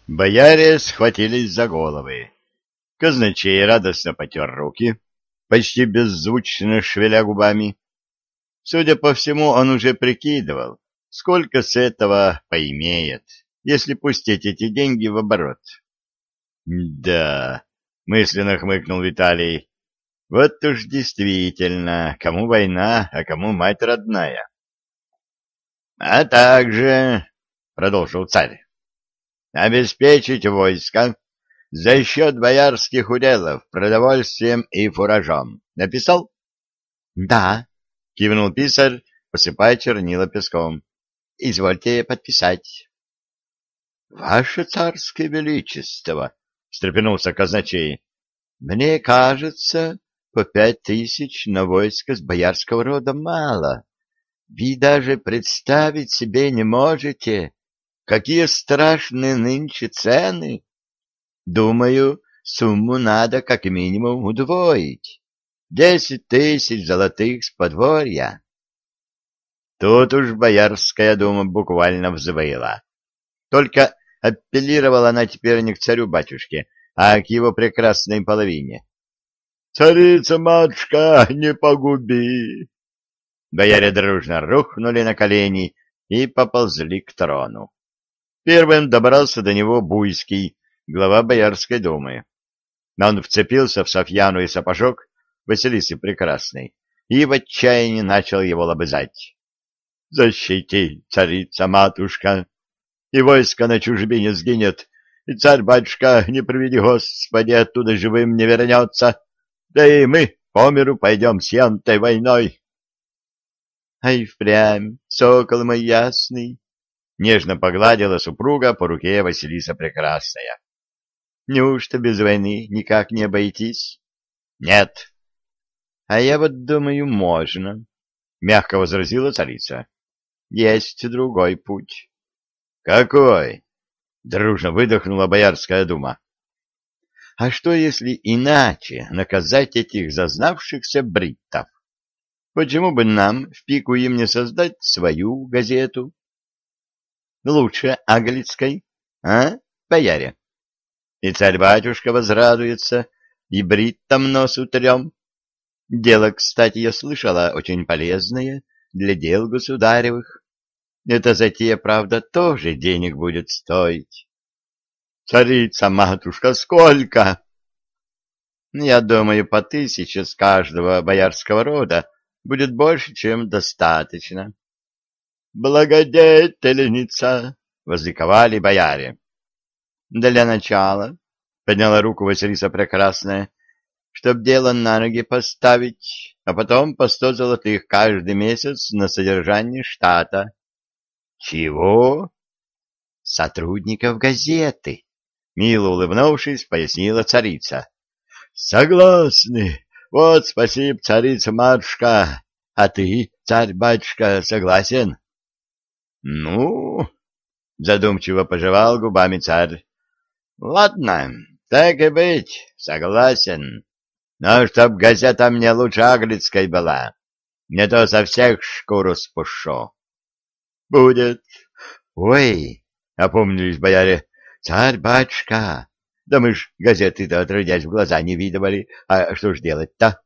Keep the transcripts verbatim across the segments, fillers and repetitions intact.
Бояре схватились за головы. Казначей радостно потер руки, почти беззвучно шевеля губами. Судя по всему, он уже прикидывал, сколько с этого поимеет, если пустить эти деньги в оборот. «Да», — мысленно хмыкнул Виталий, — «вот уж действительно, кому война, а кому мать родная». «А также», — продолжил царь, — «обеспечить войско за счет боярских уделов продовольствием и фуражом. Написал?» «Да», — кивнул писарь, посыпая чернила песком. «Извольте подписать». «Ваше царское величество», — встрепенулся казначей, — «мне кажется, по пять тысяч на войско с боярского рода мало. Вы даже представить себе не можете, какие страшные нынче цены. Думаю, сумму надо как минимум удвоить. Десять тысяч золотых с подворья». Тут уж Боярская дума буквально взвыла. Только апеллировала она теперь не к царю-батюшке, а к его прекрасной половине. «Царица-матушка, не погуби!» Бояре дружно рухнули на колени и поползли к трону. Первым добрался до него Буйский, глава Боярской думы. Он вцепился в Софьяну и сапожок Василисы Прекрасной и в отчаянии начал его лобызать. «Защити, царица-матушка, и войско на чужбине сгинет, и царь-батюшка, не приведи Господи, оттуда живым не вернется, да и мы по миру пойдем с янтой войной». «Ай, впрямь, сокол мой ясный!» — нежно погладила супруга по руке Василиса Прекрасная. «Неужто без войны никак не обойтись?» «Нет». «А я вот думаю, можно», — мягко возразила царица. «Есть другой путь». «Какой?» — дружно выдохнула Боярская дума. «А что, если иначе наказать этих зазнавшихся бриттов? Почему бы нам в пику им не создать свою газету? Лучше английской, а, бояре? И царь-батюшка возрадуется, и бриттам нос утрем. Дело, кстати, я слышала, очень полезное для дел государевых. Эта затея, правда, тоже денег будет стоить». «Царица-матушка, сколько?» «Я думаю, по тысяче с каждого боярского рода будет больше, чем достаточно». «Благодетельница!» — возликовали бояре. «Для начала», — подняла руку Василиса Прекрасная, — «чтоб дело на ноги поставить, а потом по сто золотых каждый месяц на содержание штата». «Чего?» «Сотрудников газеты», — мило улыбнувшись, пояснила царица. «Согласны. Вот спасибо, царица-матушка. А ты, царь-батюшка, согласен?» «Ну...» — задумчиво пожевал губами царь. «Ладно, так и быть, согласен. Но чтоб газета мне лучше английской была, не то со всех шкуру спушу». «Будет». «Ой!» — опомнились бояре. «Царь-батюшка, да мы ж газеты-то отродясь в глаза не видывали, а что ж делать-то?»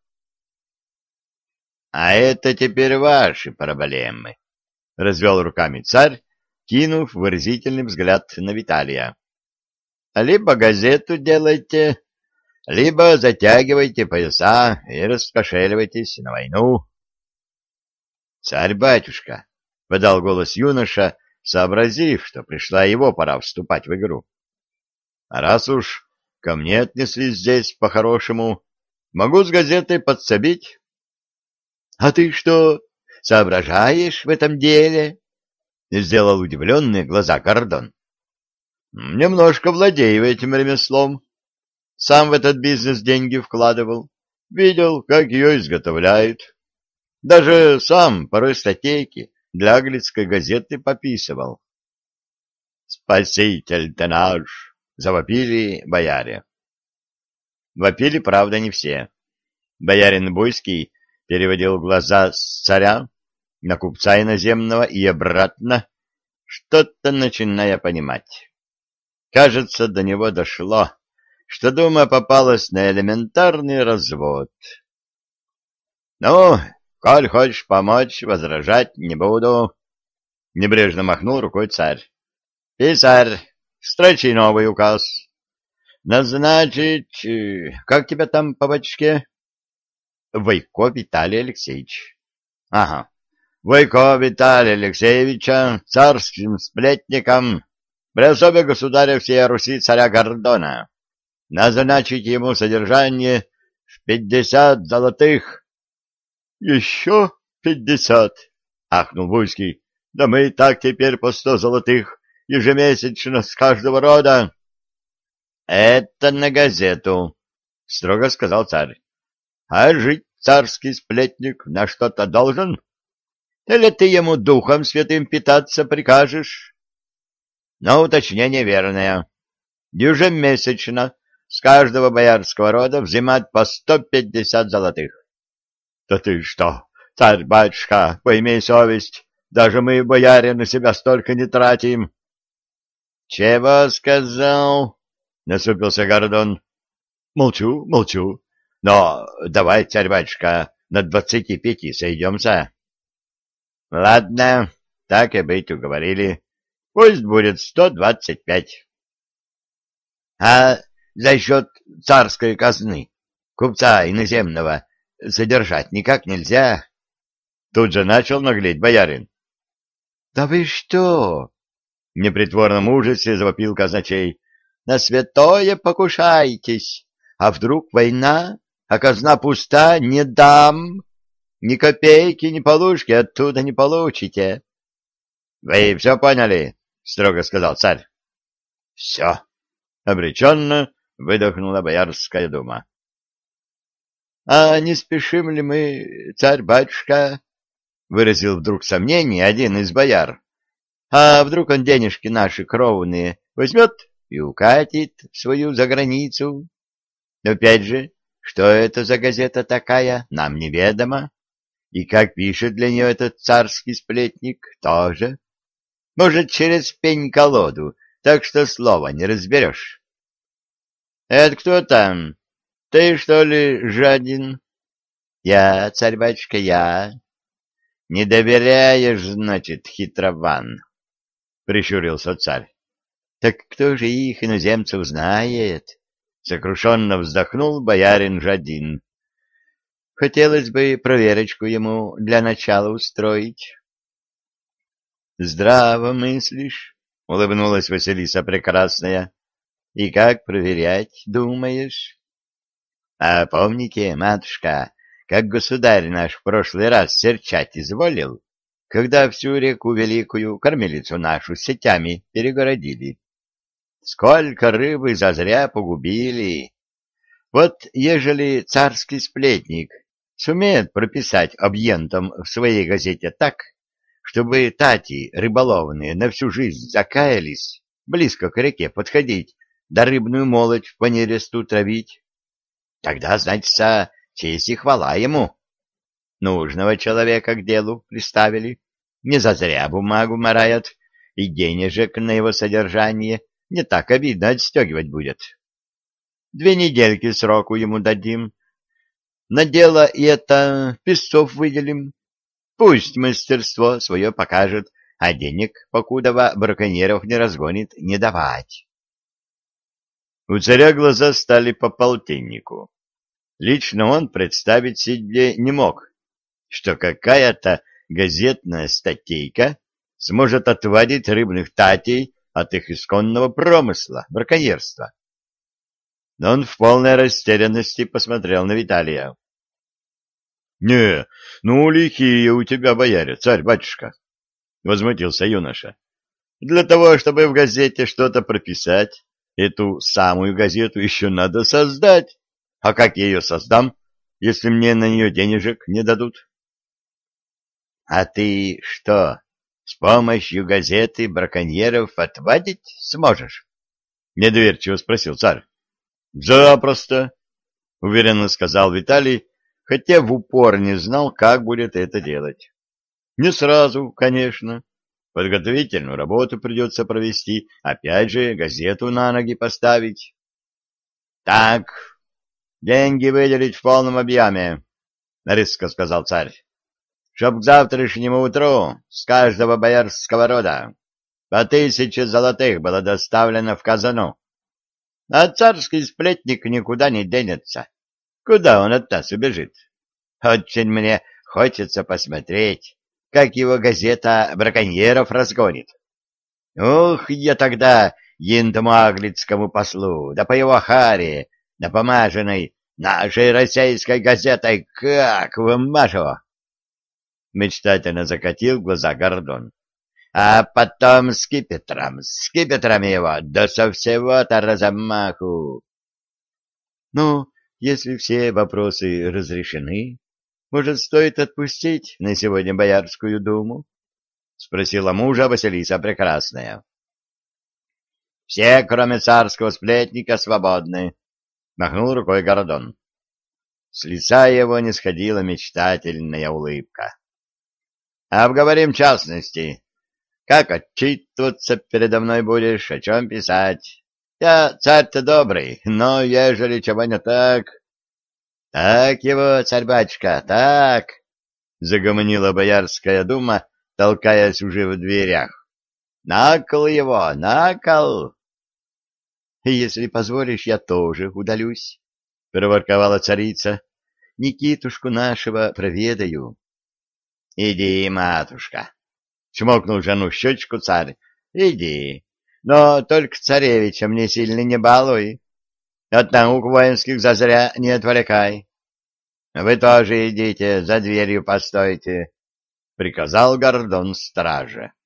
«А это теперь ваши проблемы», — развел руками царь, кинув выразительный взгляд на Виталия. «Либо газету делайте, либо затягивайте пояса и раскошеливайтесь на войну». «Царь-батюшка», — подал голос юноша, сообразив, что пришла его пора вступать в игру. «А раз уж ко мне отнеслись здесь по-хорошему, могу с газетой подсобить». «А ты что, соображаешь в этом деле?» — сделал удивленные глаза Гордон. «Немножко владею этим ремеслом. Сам в этот бизнес деньги вкладывал. Видел, как ее изготовляют. Даже сам порой статейки для английской газеты пописывал». «Спаситель-то наш!» — завопили бояре. Вопили, правда, не все. Боярин Буйский переводил глаза с царя на купца иноземного и обратно, что-то начиная понимать. Кажется, до него дошло, что дума попалась на элементарный развод. — Ну, коль хочешь помочь, возражать не буду, — небрежно махнул рукой царь. — Писарь, строчи новый указ. Назначить... э, Как тебя там по батюшке? — Войко Виталий Алексеевич. — Ага. Войко Виталия Алексеевича царским сплетником при особе государя всей Руси царя Гордона. Назначить ему содержание в пятьдесят золотых. — Еще пятьдесят, — ахнул Буйский. — Да мы и так теперь по сто золотых ежемесячно с каждого рода. — Это на газету, — строго сказал царь. — А жить царский сплетник на что-то должен? Или ты ему духом святым питаться прикажешь? Но уточнение верное. Ежемесячно с каждого боярского рода взимать по сто пятьдесят золотых. — Да ты что, царь-батюшка, поимей совесть, даже мы, бояре, на себя столько не тратим. — Чего сказал? — насупился Гордон. — Молчу, молчу. Но давай, царь-батюшка, на двадцати пяти сойдемся. — Ладно, так и быть, уговорили. Пусть будет сто двадцать пять. — А за счет царской казны купца иноземного содержать никак нельзя? Тут же начал наглеть боярин. — Да вы что? — в непритворном ужасе завопил казначей. — На святое покушаетесь, а вдруг война, а казна пуста, не дам. Ни копейки, ни полушки оттуда не получите. — Вы все поняли? — строго сказал царь. — Все. — обреченно выдохнула Боярская дума. — А не спешим ли мы, царь-батюшка? — выразил вдруг сомнение один из бояр. — А вдруг он денежки наши кровные возьмет и укатит в свою заграницу? Опять же, что это за газета такая, нам неведомо. И как пишет для нее этот царский сплетник, тоже. Может, через пень-колоду, так что слова не разберешь. — Это кто там? Ты, что ли, Жадин? — Я, царь-батюшка, я. — Не доверяешь, значит, хитрован, — прищурился царь. — Так кто же их, иноземцев, знает? — сокрушенно вздохнул боярин Жадин. Хотелось бы проверочку ему для начала устроить. — Здраво мыслишь, — улыбнулась Василиса Прекрасная. — И как проверять, думаешь? — А помните, матушка, как государь наш в прошлый раз серчать изволил, когда всю реку Великую, кормилицу нашу, сетями перегородили? Сколько рыбы зазря погубили! Вот ежели царский сплетник сумеет прописать объентом в своей газете так, чтобы тати рыболовные на всю жизнь закаялись, близко к реке подходить, да рыбную молоть по нересту травить, тогда, значится, честь и хвала ему. Нужного человека к делу приставили, не зазря бумагу марают, и денежек на его содержание не так обидно отстегивать будет. Две недельки сроку ему дадим. На дело и это песцов выделим. Пусть мастерство свое покажет, а денег, покудова браконьеров не разгонит, не давать. У царя глаза стали по полтиннику. Лично он представить себе не мог, что какая-то газетная статейка сможет отвадить рыбных татей от их исконного промысла, браконьерства. Но он в полной растерянности посмотрел на Виталия. — Не, ну лихие у тебя бояре, царь-батюшка, — возмутился юноша. — Для того, чтобы в газете что-то прописать, эту самую газету еще надо создать. А как я ее создам, если мне на нее денежек не дадут? — А ты что, с помощью газеты браконьеров отвадить сможешь? — недоверчиво спросил царь. — Запросто, — уверенно сказал Виталий, хотя в упор не знал, как будет это делать. Не сразу, конечно. Подготовительную работу придется провести, опять же, газету на ноги поставить. — Так, деньги выделить в полном объеме, — резко сказал царь, — чтоб к завтрашнему утру с каждого боярского рода по тысяче золотых было доставлено в казану. А царский сплетник никуда не денется. Куда он от нас убежит? Очень мне хочется посмотреть, как его газета браконьеров разгонит. Ух, я тогда ентомаглицкому послу, да по его харе, напомаженной нашей российской газетой, как вымажу!» Мечтательно закатил глаза Гордон. «А потом скипетром, скипетром его, да со всего-то размаху!» «Ну, если все вопросы разрешены, может, стоит отпустить на сегодня Боярскую думу?» — спросила мужа Василиса Прекрасная. — Все, кроме царского сплетника, свободны, — махнул рукой Гордон. С лица его не сходила мечтательная улыбка. — Обговорим частности. Как отчитываться передо мной будешь, о чем писать? Я царь-то добрый, но ежели чего не так... — Так его, царь-батюшка, так! — загомонила Боярская дума, толкаясь уже в дверях. — На кол его, на кол! — Если позволишь, я тоже удалюсь, — проворковала царица. — Никитушку нашего проведаю. — Иди, матушка, — чмокнул жену в щечку царь. — Иди, но только царевича мне сильно не балуй. От наук воинских зазря не отвлекай. Вы тоже идите, за дверью постойте, — приказал Гордон страже.